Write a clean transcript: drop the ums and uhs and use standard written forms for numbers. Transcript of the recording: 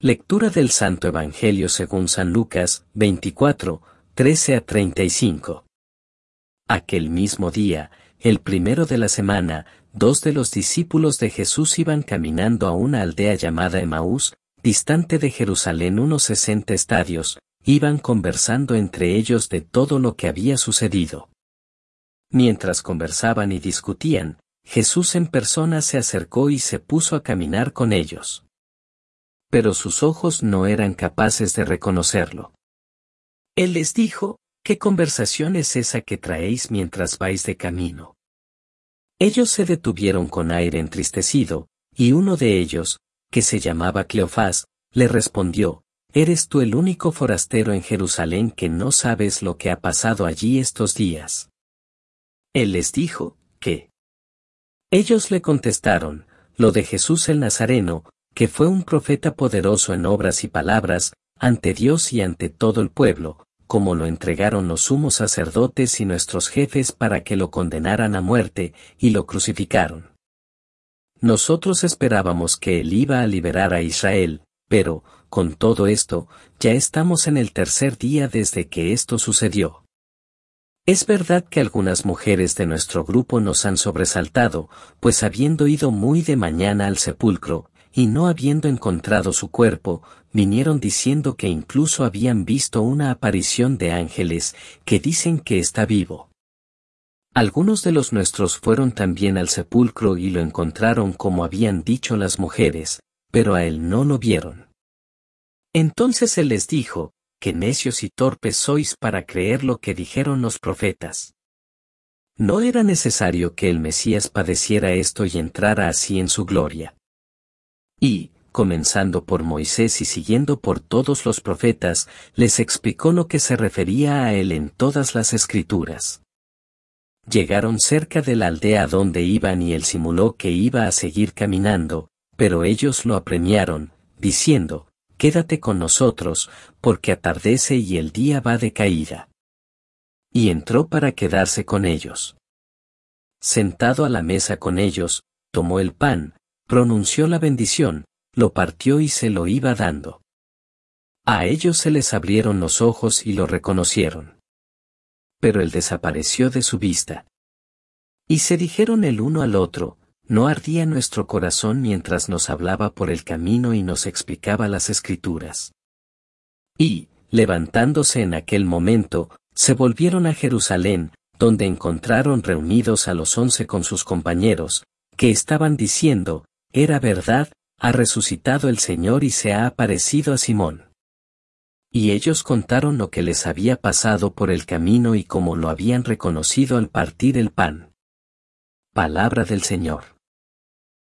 Lectura del Santo Evangelio según San Lucas, 24, 13 a 35. Aquel mismo día, el primero de la semana, 2 de los discípulos de Jesús iban caminando a una aldea llamada Emaús, distante de Jerusalén unos 60 estadios, iban conversando entre ellos de todo lo que había sucedido. Mientras conversaban y discutían, Jesús en persona se acercó y se puso a caminar con ellos. Pero sus ojos no eran capaces de reconocerlo. Él les dijo: ¿Qué conversación es esa que traéis mientras vais de camino? Ellos se detuvieron con aire entristecido, y uno de ellos, que se llamaba Cleofás, le respondió: ¿Eres tú el único forastero en Jerusalén que no sabes lo que ha pasado allí estos días? Él les dijo: ¿qué? Ellos le contestaron: lo de Jesús el Nazareno, que fue un profeta poderoso en obras y palabras, ante Dios y ante todo el pueblo, como lo entregaron los sumos sacerdotes y nuestros jefes para que lo condenaran a muerte, y lo crucificaron. Nosotros esperábamos que él iba a liberar a Israel, pero, con todo esto, ya estamos en el tercer día desde que esto sucedió. Es verdad que algunas mujeres de nuestro grupo nos han sobresaltado, pues habiendo ido muy de mañana al sepulcro, y no habiendo encontrado su cuerpo, vinieron diciendo que incluso habían visto una aparición de ángeles, que dicen que está vivo. Algunos de los nuestros fueron también al sepulcro y lo encontraron como habían dicho las mujeres, pero a él no lo vieron. Entonces él les dijo: qué necios y torpes sois para creer lo que dijeron los profetas. ¿No era necesario que el Mesías padeciera esto y entrara así en su gloria? Y, comenzando por Moisés y siguiendo por todos los profetas, les explicó lo que se refería a él en todas las Escrituras. Llegaron cerca de la aldea donde iban y él simuló que iba a seguir caminando, pero ellos lo apremiaron, diciendo: quédate con nosotros, porque atardece y el día va de caída. Y entró para quedarse con ellos. Sentado a la mesa con ellos, tomó el pan, pronunció la bendición, lo partió y se lo iba dando. A ellos se les abrieron los ojos y lo reconocieron. Pero él desapareció de su vista. Y se dijeron el uno al otro: ¿no ardía nuestro corazón mientras nos hablaba por el camino y nos explicaba las Escrituras? Y, levantándose en aquel momento, se volvieron a Jerusalén, donde encontraron reunidos a los 11 con sus compañeros, que estaban diciendo: era verdad, ha resucitado el Señor y se ha aparecido a Simón. Y ellos contaron lo que les había pasado por el camino y cómo lo habían reconocido al partir el pan. Palabra del Señor.